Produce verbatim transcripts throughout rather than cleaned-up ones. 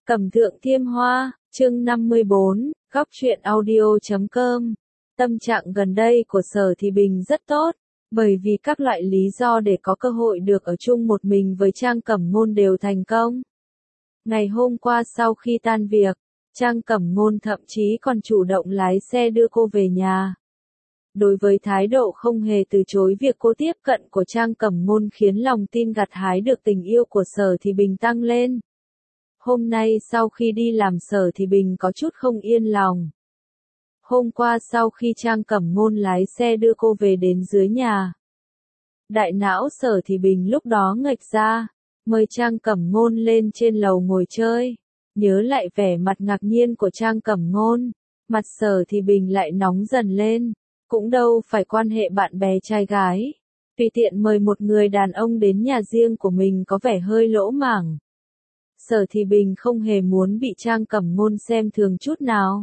Cẩm Thượng Thiêm Hoa, chương năm mươi bốn, góc truyện audio chấm com. Tâm trạng gần đây của Sở Thị Bình rất tốt, bởi vì các loại lý do để có cơ hội được ở chung một mình với Trang Cẩm Ngôn đều thành công. Ngày hôm qua sau khi tan việc, Trang Cẩm Ngôn thậm chí còn chủ động lái xe đưa cô về nhà. Đối với thái độ không hề từ chối việc cô tiếp cận của Trang Cẩm Ngôn khiến lòng tin gặt hái được tình yêu của Sở Thị Bình tăng lên. Hôm nay sau khi đi làm Sở Thị Bình có chút không yên lòng. Hôm qua sau khi Trang Cẩm Ngôn lái xe đưa cô về đến dưới nhà, đại não Sở Thị Bình lúc đó nghệch ra, mời Trang Cẩm Ngôn lên trên lầu ngồi chơi. Nhớ lại vẻ mặt ngạc nhiên của Trang Cẩm Ngôn, mặt Sở Thị Bình lại nóng dần lên. Cũng đâu phải quan hệ bạn bè trai gái, tùy tiện mời một người đàn ông đến nhà riêng của mình có vẻ hơi lỗ mãng. Sở Thị Bình không hề muốn bị Trang Cẩm Ngôn xem thường chút nào.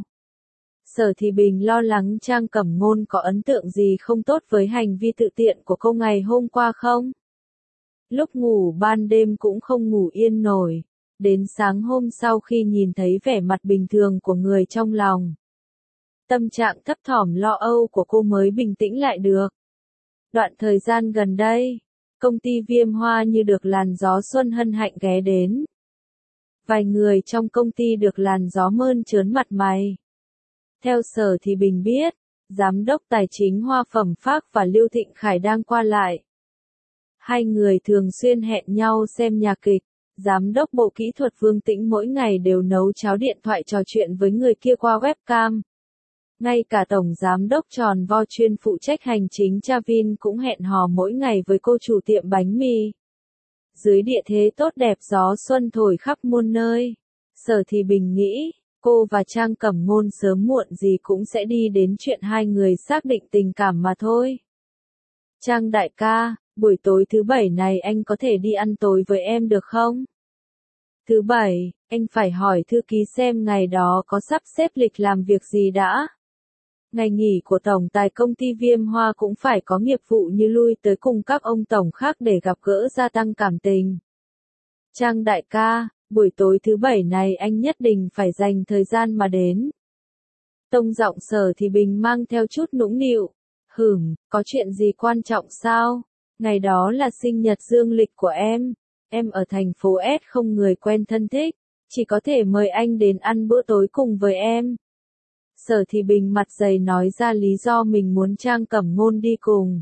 Sở Thị Bình lo lắng Trang Cẩm Ngôn có ấn tượng gì không tốt với hành vi tự tiện của cô ngày hôm qua không. Lúc ngủ ban đêm cũng không ngủ yên nổi, đến sáng hôm sau khi nhìn thấy vẻ mặt bình thường của người trong lòng, tâm trạng thấp thỏm lo âu của cô mới bình tĩnh lại được. Đoạn thời gian gần đây, công ty Viêm Hoa như được làn gió xuân hân hạnh ghé đến. Vài người trong công ty được làn gió mơn trớn mặt mày. Theo Sở Thị Bình biết, Giám đốc Tài chính Hoa Phẩm Phác và Lưu Thịnh Khải đang qua lại. Hai người thường xuyên hẹn nhau xem nhạc kịch. Giám đốc Bộ Kỹ thuật Vương Tĩnh mỗi ngày đều nấu cháo điện thoại trò chuyện với người kia qua webcam. Ngay cả Tổng Giám đốc Tròn Vo chuyên phụ trách hành chính Chavin cũng hẹn hò mỗi ngày với cô chủ tiệm bánh mì. Dưới địa thế tốt đẹp gió xuân thổi khắp muôn nơi, Sở Thị Bình nghĩ, cô và Trang Cẩm Ngôn sớm muộn gì cũng sẽ đi đến chuyện hai người xác định tình cảm mà thôi. Trang đại ca, buổi tối thứ bảy này anh có thể đi ăn tối với em được không? Thứ bảy, anh phải hỏi thư ký xem ngày đó có sắp xếp lịch làm việc gì đã. Ngày nghỉ của tổng tài công ty Viêm Hoa cũng phải có nghiệp vụ như lui tới cùng các ông tổng khác để gặp gỡ gia tăng cảm tình. Trang đại ca, buổi tối thứ bảy này anh nhất định phải dành thời gian mà đến. Tông giọng Sở Thị Bình mang theo chút nũng nịu. Hửm, có chuyện gì quan trọng sao? Ngày đó là sinh nhật dương lịch của em. Em ở thành phố S không người quen thân thích, chỉ có thể mời anh đến ăn bữa tối cùng với em. Sở Thị Bình mặt dày nói ra lý do mình muốn Trang Cẩm Ngôn đi cùng.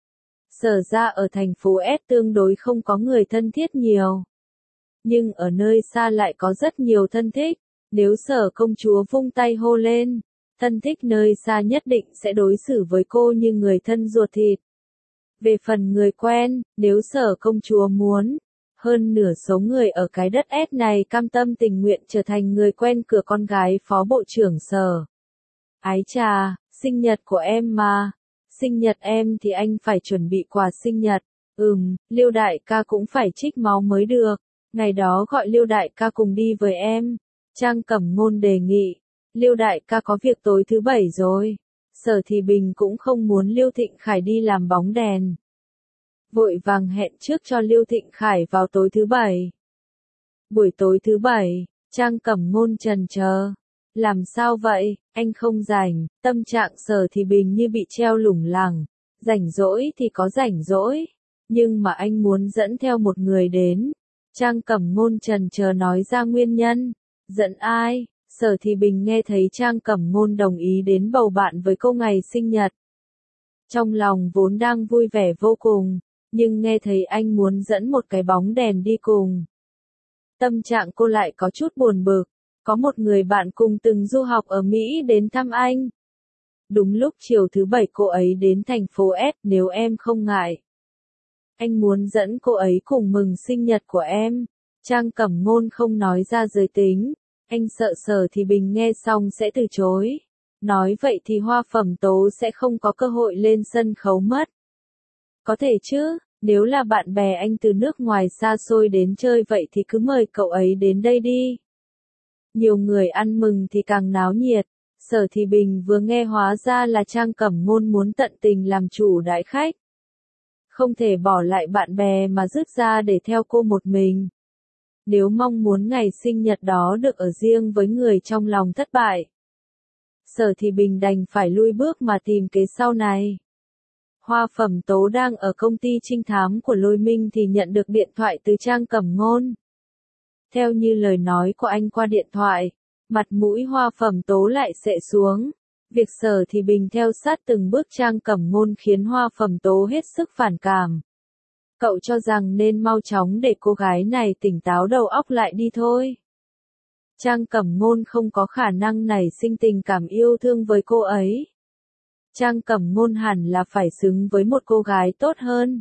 Sở ra ở thành phố S tương đối không có người thân thiết nhiều. Nhưng ở nơi xa lại có rất nhiều thân thích, nếu Sở công chúa vung tay hô lên, thân thích nơi xa nhất định sẽ đối xử với cô như người thân ruột thịt. Về phần người quen, nếu Sở công chúa muốn, hơn nửa số người ở cái đất S này cam tâm tình nguyện trở thành người quen cửa con gái phó bộ trưởng Sở. Ái chà, sinh nhật của em mà. Sinh nhật em thì anh phải chuẩn bị quà sinh nhật. Ừm, Liêu đại ca cũng phải trích máu mới được. Ngày đó gọi Liêu đại ca cùng đi với em. Trang Cẩm Ngôn đề nghị. Liêu đại ca có việc tối thứ bảy rồi. Sở Thị Bình cũng không muốn Lưu Thịnh Khải đi làm bóng đèn. Vội vàng hẹn trước cho Lưu Thịnh Khải vào tối thứ bảy. Buổi tối thứ bảy, Trang Cẩm Ngôn chần chờ. Làm sao vậy, anh không rảnh, tâm trạng Sở Thị Bình như bị treo lủng lẳng. Rảnh rỗi thì có rảnh rỗi, nhưng mà anh muốn dẫn theo một người đến. Trang Cẩm Ngôn chần chờ nói ra nguyên nhân. Dẫn ai? Sở Thị Bình nghe thấy Trang Cẩm Ngôn đồng ý đến bầu bạn với cô ngày sinh nhật. Trong lòng vốn đang vui vẻ vô cùng, nhưng nghe thấy anh muốn dẫn một cái bóng đèn đi cùng. Tâm trạng cô lại có chút buồn bực, có một người bạn cùng từng du học ở Mỹ đến thăm anh. Đúng lúc chiều thứ bảy cô ấy đến thành phố S nếu em không ngại. Anh muốn dẫn cô ấy cùng mừng sinh nhật của em. Trang Cẩm Ngôn không nói ra giới tính. Anh sợ Sở Thị Bình nghe xong sẽ từ chối. Nói vậy thì Hoa Phẩm Tố sẽ không có cơ hội lên sân khấu mất. Có thể chứ, nếu là bạn bè anh từ nước ngoài xa xôi đến chơi vậy thì cứ mời cậu ấy đến đây đi. Nhiều người ăn mừng thì càng náo nhiệt. Sở Thị Bình vừa nghe hóa ra là Trang Cẩm Ngôn muốn tận tình làm chủ đãi khách. Không thể bỏ lại bạn bè mà dứt ra để theo cô một mình. Nếu mong muốn ngày sinh nhật đó được ở riêng với người trong lòng thất bại, Sở Thị Bình đành phải lui bước mà tìm kế sau này. Hoa Phẩm Tố đang ở công ty trinh thám của Lôi Minh thì nhận được điện thoại từ Trang Cẩm Ngôn. Theo như lời nói của anh qua điện thoại, mặt mũi Hoa Phẩm Tố lại xệ xuống. Việc Sở Thị Bình theo sát từng bước Trang Cẩm Ngôn khiến Hoa Phẩm Tố hết sức phản cảm. Cậu cho rằng nên mau chóng để cô gái này tỉnh táo đầu óc lại đi thôi. Trang Cẩm Ngôn không có khả năng nảy sinh tình cảm yêu thương với cô ấy. Trang Cẩm Ngôn hẳn là phải xứng với một cô gái tốt hơn.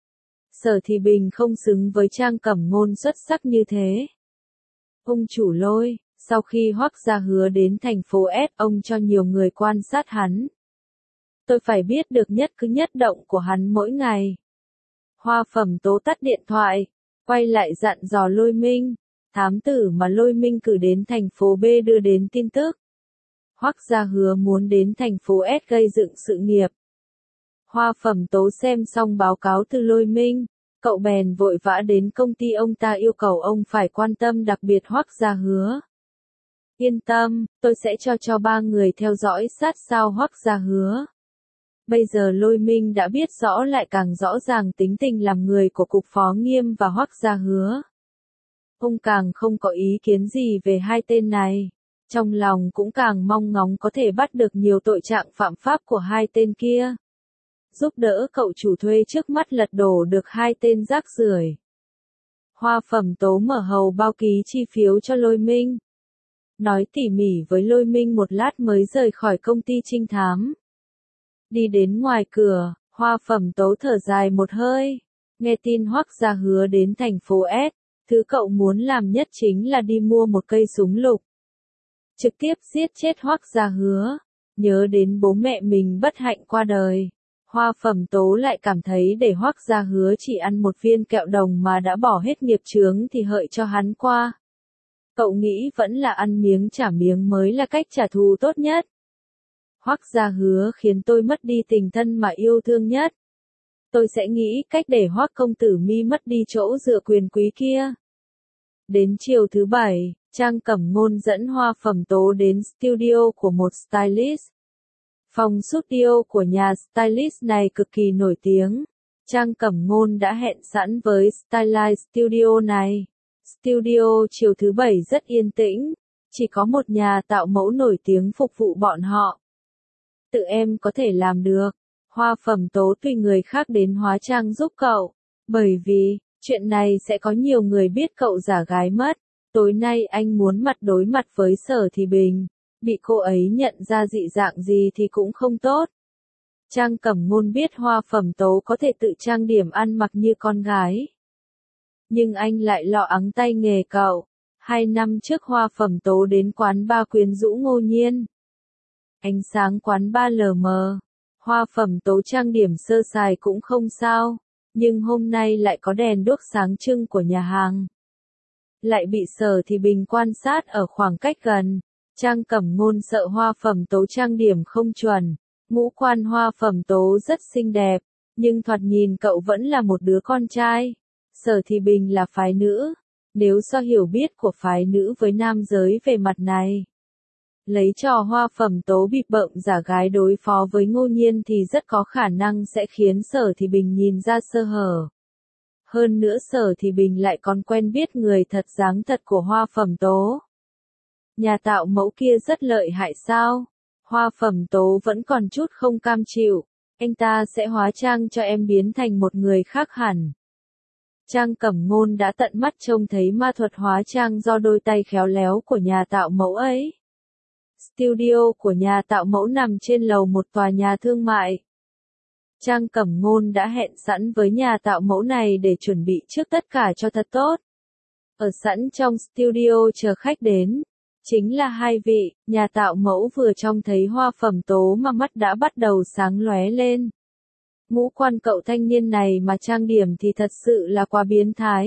Sở Thị Bình không xứng với Trang Cẩm Ngôn xuất sắc như thế. Ông chủ Lôi, sau khi Hoắc Gia Hứa đến thành phố S, ông cho nhiều người quan sát hắn. Tôi phải biết được nhất cứ nhất động của hắn mỗi ngày. Hoa Phẩm Tố tắt điện thoại, quay lại dặn dò Lôi Minh, thám tử mà Lôi Minh cử đến thành phố B đưa đến tin tức. Hoắc Gia Hứa muốn đến thành phố S gây dựng sự nghiệp. Hoa Phẩm Tố xem xong báo cáo từ Lôi Minh, cậu bèn vội vã đến công ty ông ta yêu cầu ông phải quan tâm đặc biệt Hoắc Gia Hứa. Yên tâm, tôi sẽ cho cho ba người theo dõi sát sao Hoắc Gia Hứa. Bây giờ Lôi Minh đã biết rõ lại càng rõ ràng tính tình làm người của Cục Phó Nghiêm và Hoắc Gia Hứa. Ông càng không có ý kiến gì về hai tên này. Trong lòng cũng càng mong ngóng có thể bắt được nhiều tội trạng phạm pháp của hai tên kia. Giúp đỡ cậu chủ thuê trước mắt lật đổ được hai tên rác rưởi. Hoa Phẩm Tố mở hầu bao ký chi phiếu cho Lôi Minh. Nói tỉ mỉ với Lôi Minh một lát mới rời khỏi công ty trinh thám. Đi đến ngoài cửa, Hoa Phẩm Tố thở dài một hơi. Nghe tin Hoắc Gia Hứa đến thành phố S, thứ cậu muốn làm nhất chính là đi mua một cây súng lục. Trực tiếp giết chết Hoắc Gia Hứa. Nhớ đến bố mẹ mình bất hạnh qua đời. Hoa Phẩm Tố lại cảm thấy để Hoắc Gia Hứa chỉ ăn một viên kẹo đồng mà đã bỏ hết nghiệp chướng thì hợi cho hắn qua. Cậu nghĩ vẫn là ăn miếng trả miếng mới là cách trả thù tốt nhất. Hoắc Gia Hứa khiến tôi mất đi tình thân mà yêu thương nhất. Tôi sẽ nghĩ cách để Hoắc công tử mi mất đi chỗ dựa quyền quý kia. Đến chiều thứ bảy, Trang Cẩm Ngôn dẫn Hoa Phẩm Tố đến studio của một stylist. Phòng studio của nhà stylist này cực kỳ nổi tiếng. Trang Cẩm Ngôn đã hẹn sẵn với Stylist Studio này. Studio chiều thứ bảy rất yên tĩnh, chỉ có một nhà tạo mẫu nổi tiếng phục vụ bọn họ. Tự em có thể làm được. Hoa Phẩm Tố tùy người khác đến hóa trang giúp cậu, bởi vì, chuyện này sẽ có nhiều người biết cậu giả gái mất. Tối nay anh muốn mặt đối mặt với Sở Thị Bình, bị cô ấy nhận ra dị dạng gì thì cũng không tốt. Trang Cẩm Ngôn biết Hoa Phẩm Tố có thể tự trang điểm ăn mặc như con gái. Nhưng anh lại lo ắng tay nghề cậu. Hai năm trước Hoa Phẩm Tố đến quán bar quyến rũ Ngô Nhiên. Ánh sáng quán bar lờ mờ. Hoa Phẩm Tố trang điểm sơ sài cũng không sao. Nhưng hôm nay lại có đèn đuốc sáng trưng của nhà hàng. Lại bị Sở Thị Bình quan sát ở khoảng cách gần. Trang Cẩm Ngôn sợ Hoa Phẩm Tố trang điểm không chuẩn. Ngũ quan Hoa Phẩm Tố rất xinh đẹp. Nhưng thoạt nhìn cậu vẫn là một đứa con trai. Sở Thị Bình là phái nữ. Nếu so hiểu biết của phái nữ với nam giới về mặt này, lấy trò Hoa Phẩm Tố bịp bợm giả gái đối phó với Ngô Nhiên thì rất có khả năng sẽ khiến Sở Thị Bình nhìn ra sơ hở. Hơn nữa Sở Thị Bình lại còn quen biết người thật dáng thật của Hoa Phẩm Tố. Nhà tạo mẫu kia rất lợi hại sao? Hoa Phẩm Tố vẫn còn chút không cam chịu. Anh ta sẽ hóa trang cho em biến thành một người khác hẳn. Trang Cẩm Ngôn đã tận mắt trông thấy ma thuật hóa trang do đôi tay khéo léo của nhà tạo mẫu ấy. Studio của nhà tạo mẫu nằm trên lầu một tòa nhà thương mại. Trang Cẩm Ngôn đã hẹn sẵn với nhà tạo mẫu này để chuẩn bị trước tất cả cho thật tốt. Ở sẵn trong studio chờ khách đến, chính là hai vị, nhà tạo mẫu vừa trông thấy Hoa Phẩm Tố mà mắt đã bắt đầu sáng lóe lên. Ngũ quan cậu thanh niên này mà trang điểm thì thật sự là quá biến thái.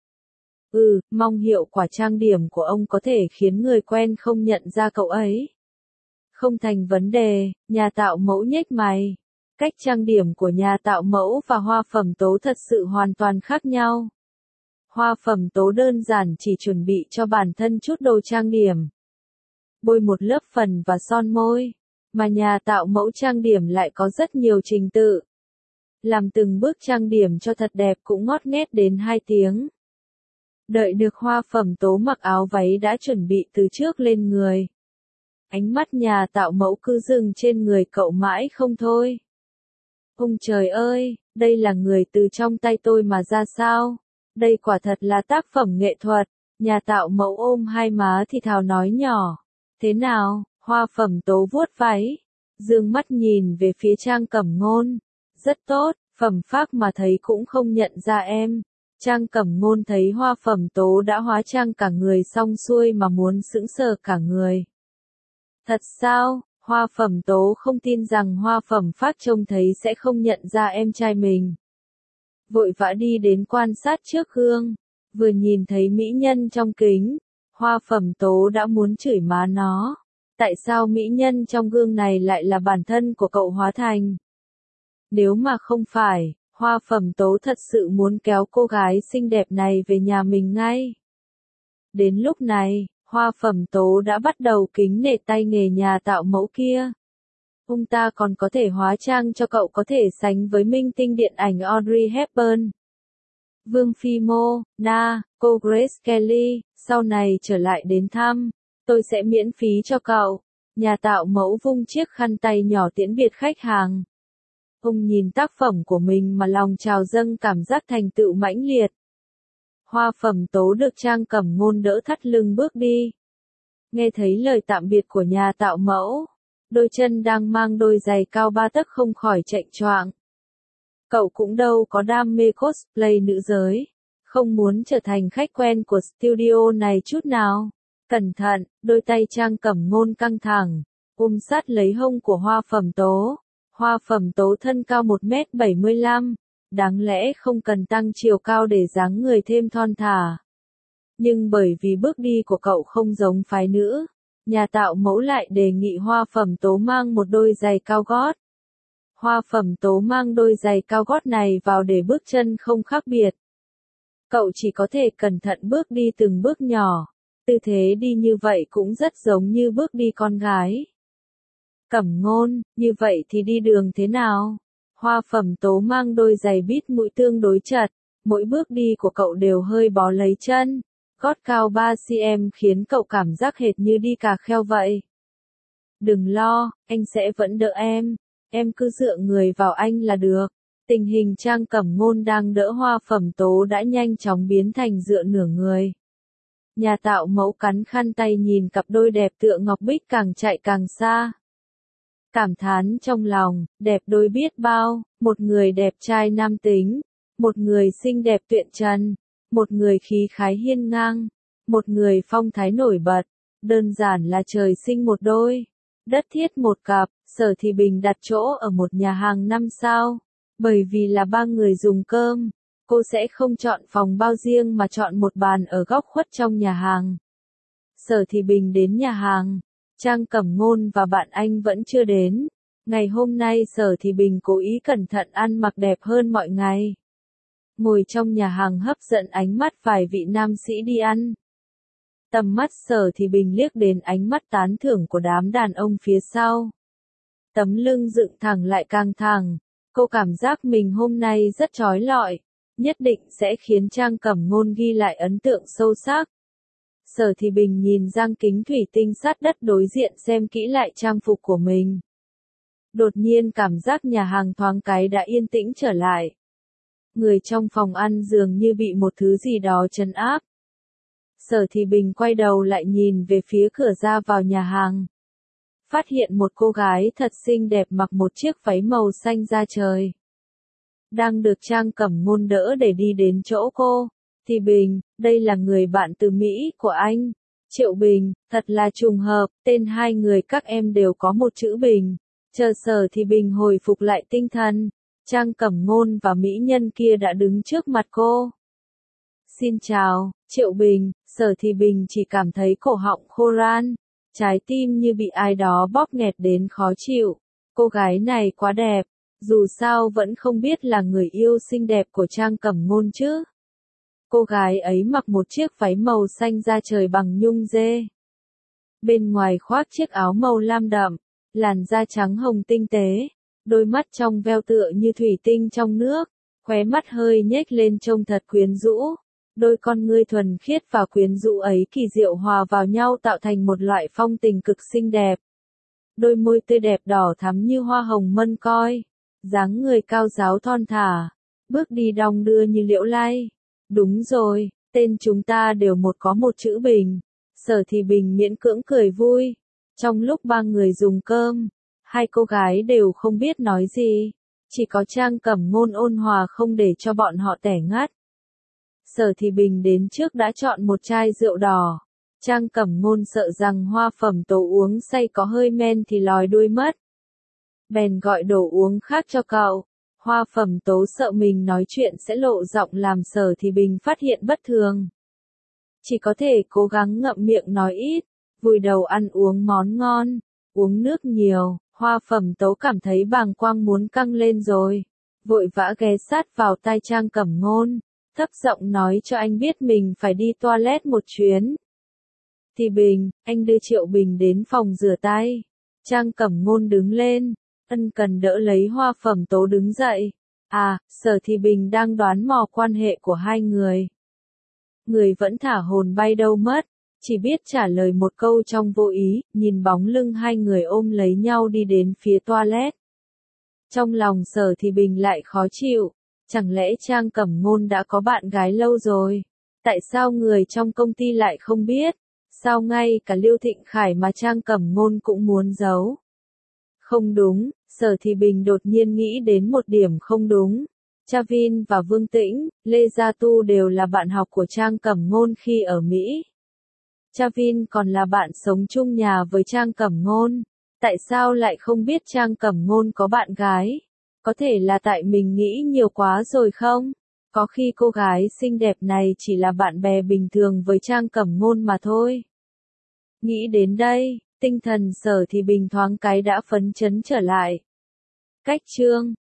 Ừ, mong hiệu quả trang điểm của ông có thể khiến người quen không nhận ra cậu ấy. Không thành vấn đề, nhà tạo mẫu nhếch mày. Cách trang điểm của nhà tạo mẫu và Hoa Phẩm Tố thật sự hoàn toàn khác nhau. Hoa phẩm tố đơn giản chỉ chuẩn bị cho bản thân chút đồ trang điểm. Bôi một lớp phần và son môi, mà nhà tạo mẫu trang điểm lại có rất nhiều trình tự. Làm từng bước trang điểm cho thật đẹp cũng ngót nghét đến hai tiếng. Đợi được hoa phẩm tố mặc áo váy đã chuẩn bị từ trước lên người. Ánh mắt nhà tạo mẫu cứ dừng trên người cậu mãi không thôi. Ôi trời ơi, đây là người từ trong tay tôi mà ra sao? Đây quả thật là tác phẩm nghệ thuật. Nhà tạo mẫu ôm hai má thì thào nói nhỏ. Thế nào, hoa phẩm tố vuốt váy. Dương mắt nhìn về phía Trang Cẩm Ngôn. Rất tốt, phẩm phác mà thấy cũng không nhận ra em. Trang Cẩm Ngôn thấy hoa phẩm tố đã hóa trang cả người xong xuôi mà muốn sững sờ cả người. Thật sao? Hoa phẩm tố không tin rằng hoa phẩm phác trông thấy sẽ không nhận ra em trai mình. Vội vã đi đến quan sát trước gương. Vừa nhìn thấy mỹ nhân trong kính, hoa phẩm tố đã muốn chửi má nó. Tại sao mỹ nhân trong gương này lại là bản thân của cậu hóa thành? Nếu mà không phải, hoa phẩm tố thật sự muốn kéo cô gái xinh đẹp này về nhà mình ngay. Đến lúc này, hoa phẩm tố đã bắt đầu kính nể tay nghề nhà tạo mẫu kia. Ông ta còn có thể hóa trang cho cậu có thể sánh với minh tinh điện ảnh Audrey Hepburn. Vương Phi Mô, Na, cô Grace Kelly, sau này trở lại đến thăm, tôi sẽ miễn phí cho cậu. Nhà tạo mẫu vung chiếc khăn tay nhỏ tiễn biệt khách hàng. Ông nhìn tác phẩm của mình mà lòng trào dâng cảm giác thành tựu mãnh liệt. Hoa phẩm tố được Trang Cẩm Ngôn đỡ thắt lưng bước đi. Nghe thấy lời tạm biệt của nhà tạo mẫu, đôi chân đang mang đôi giày cao ba tấc không khỏi chạnh choạng. Cậu cũng đâu có đam mê cosplay nữ giới, không muốn trở thành khách quen của studio này chút nào. Cẩn thận, đôi tay Trang Cẩm Ngôn căng thẳng, ôm sát lấy hông của hoa phẩm tố. Hoa phẩm tố thân cao một mét bảy mươi lăm, đáng lẽ không cần tăng chiều cao để dáng người thêm thon thả. Nhưng bởi vì bước đi của cậu không giống phái nữ, nhà tạo mẫu lại đề nghị hoa phẩm tố mang một đôi giày cao gót. Hoa phẩm tố mang đôi giày cao gót này vào để bước chân không khác biệt. Cậu chỉ có thể cẩn thận bước đi từng bước nhỏ, tư thế đi như vậy cũng rất giống như bước đi con gái. Cẩm Ngôn, như vậy thì đi đường thế nào? Hoa phẩm tố mang đôi giày bít mũi tương đối chật, mỗi bước đi của cậu đều hơi bó lấy chân, gót cao ba xăng-ti-mét khiến cậu cảm giác hệt như đi cà kheo vậy. Đừng lo, anh sẽ vẫn đỡ em, em cứ dựa người vào anh là được. Tình hình Trang Cẩm Ngôn đang đỡ hoa phẩm tố đã nhanh chóng biến thành dựa nửa người. Nhà tạo mẫu cắn khăn tay nhìn cặp đôi đẹp tựa ngọc bích càng chạy càng xa. Cảm thán trong lòng, đẹp đôi biết bao, một người đẹp trai nam tính, một người xinh đẹp tuyệt trần, một người khí khái hiên ngang, một người phong thái nổi bật, đơn giản là trời sinh một đôi, đất thiết một cặp. Sở Thị Bình đặt chỗ ở một nhà hàng năm sao, bởi vì là ba người dùng cơm, cô sẽ không chọn phòng bao riêng mà chọn một bàn ở góc khuất trong nhà hàng. Sở Thị Bình đến nhà hàng. Trang Cẩm Ngôn và bạn anh vẫn chưa đến. Ngày hôm nay Sở Thị Bình cố ý cẩn thận ăn mặc đẹp hơn mọi ngày. Ngồi trong nhà hàng hấp dẫn ánh mắt vài vị nam sĩ đi ăn. Tầm mắt Sở Thị Bình liếc đến ánh mắt tán thưởng của đám đàn ông phía sau. Tấm lưng dựng thẳng lại càng thẳng. Cô cảm giác mình hôm nay rất chói lọi. Nhất định sẽ khiến Trang Cẩm Ngôn ghi lại ấn tượng sâu sắc. Sở Thị Bình nhìn giang kính thủy tinh sát đất đối diện xem kỹ lại trang phục của mình. Đột nhiên cảm giác nhà hàng thoáng cái đã yên tĩnh trở lại. Người trong phòng ăn dường như bị một thứ gì đó trấn áp. Sở Thị Bình quay đầu lại nhìn về phía cửa ra vào nhà hàng. Phát hiện một cô gái thật xinh đẹp mặc một chiếc váy màu xanh da trời. Đang được Trang Cẩm Ngôn đỡ để đi đến chỗ cô. Thị Bình, đây là người bạn từ Mỹ của anh. Triệu Bình, thật là trùng hợp, tên hai người các em đều có một chữ Bình. Chờ Sở Thị Bình hồi phục lại tinh thần, Trang Cẩm Ngôn và mỹ nhân kia đã đứng trước mặt cô. Xin chào, Triệu Bình. Sở Thị Bình chỉ cảm thấy cổ họng khô ran, trái tim như bị ai đó bóp nghẹt đến khó chịu. Cô gái này quá đẹp, dù sao vẫn không biết là người yêu xinh đẹp của Trang Cẩm Ngôn chứ. Cô gái ấy mặc một chiếc váy màu xanh da trời bằng nhung dê. Bên ngoài khoác chiếc áo màu lam đậm, làn da trắng hồng tinh tế, đôi mắt trong veo tựa như thủy tinh trong nước, khóe mắt hơi nhếch lên trông thật quyến rũ. Đôi con ngươi thuần khiết và quyến rũ ấy kỳ diệu hòa vào nhau tạo thành một loại phong tình cực xinh đẹp. Đôi môi tươi đẹp đỏ thắm như hoa hồng mân coi, dáng người cao ráo thon thả, bước đi đong đưa như liễu lai. Đúng rồi, tên chúng ta đều một có một chữ Bình. Sở Thì Bình miễn cưỡng cười vui. Trong lúc ba người dùng cơm, hai cô gái đều không biết nói gì, chỉ có Trang Cẩm Ngôn ôn hòa không để cho bọn họ tẻ ngắt. Sở Thì Bình đến trước đã chọn một chai rượu đỏ. Trang Cẩm Ngôn sợ rằng Hoa Phẩm Tố uống say có hơi men thì lòi đuôi mất. Bèn gọi đồ uống khác cho cậu. Hoa Phẩm Tố sợ mình nói chuyện sẽ lộ giọng làm Sở Thì Bình phát hiện bất thường. Chỉ có thể cố gắng ngậm miệng nói ít, vùi đầu ăn uống món ngon, uống nước nhiều. Hoa Phẩm Tố cảm thấy bàng quang muốn căng lên rồi, vội vã ghé sát vào tai Trang Cẩm Ngôn, thấp giọng nói cho anh biết mình phải đi toilet một chuyến. Thì Bình, anh đưa Triệu Bình đến phòng rửa tay. Trang Cẩm Ngôn đứng lên, ân cần đỡ lấy Hoa Phẩm Tố đứng dậy. À, Sở Thì Bình đang đoán mò quan hệ của hai người. Người vẫn thả hồn bay đâu mất, chỉ biết trả lời một câu trong vô ý, nhìn bóng lưng hai người ôm lấy nhau đi đến phía toilet. Trong lòng Sở Thì Bình lại khó chịu, chẳng lẽ Trang Cẩm Ngôn đã có bạn gái lâu rồi? Tại sao người trong công ty lại không biết? Sao ngay cả Liêu Thịnh Khải mà Trang Cẩm Ngôn cũng muốn giấu? Không đúng, Sở Thì Bình đột nhiên nghĩ đến một điểm không đúng. Cha Vin và Vương Tĩnh, Lê Gia Tu đều là bạn học của Trang Cẩm Ngôn khi ở Mỹ. Cha Vin còn là bạn sống chung nhà với Trang Cẩm Ngôn. Tại sao lại không biết Trang Cẩm Ngôn có bạn gái? Có thể là tại mình nghĩ nhiều quá rồi không? Có khi cô gái xinh đẹp này chỉ là bạn bè bình thường với Trang Cẩm Ngôn mà thôi. Nghĩ đến đây, tinh thần Sở Thì Bình thoáng cái đã phấn chấn trở lại. Cách chương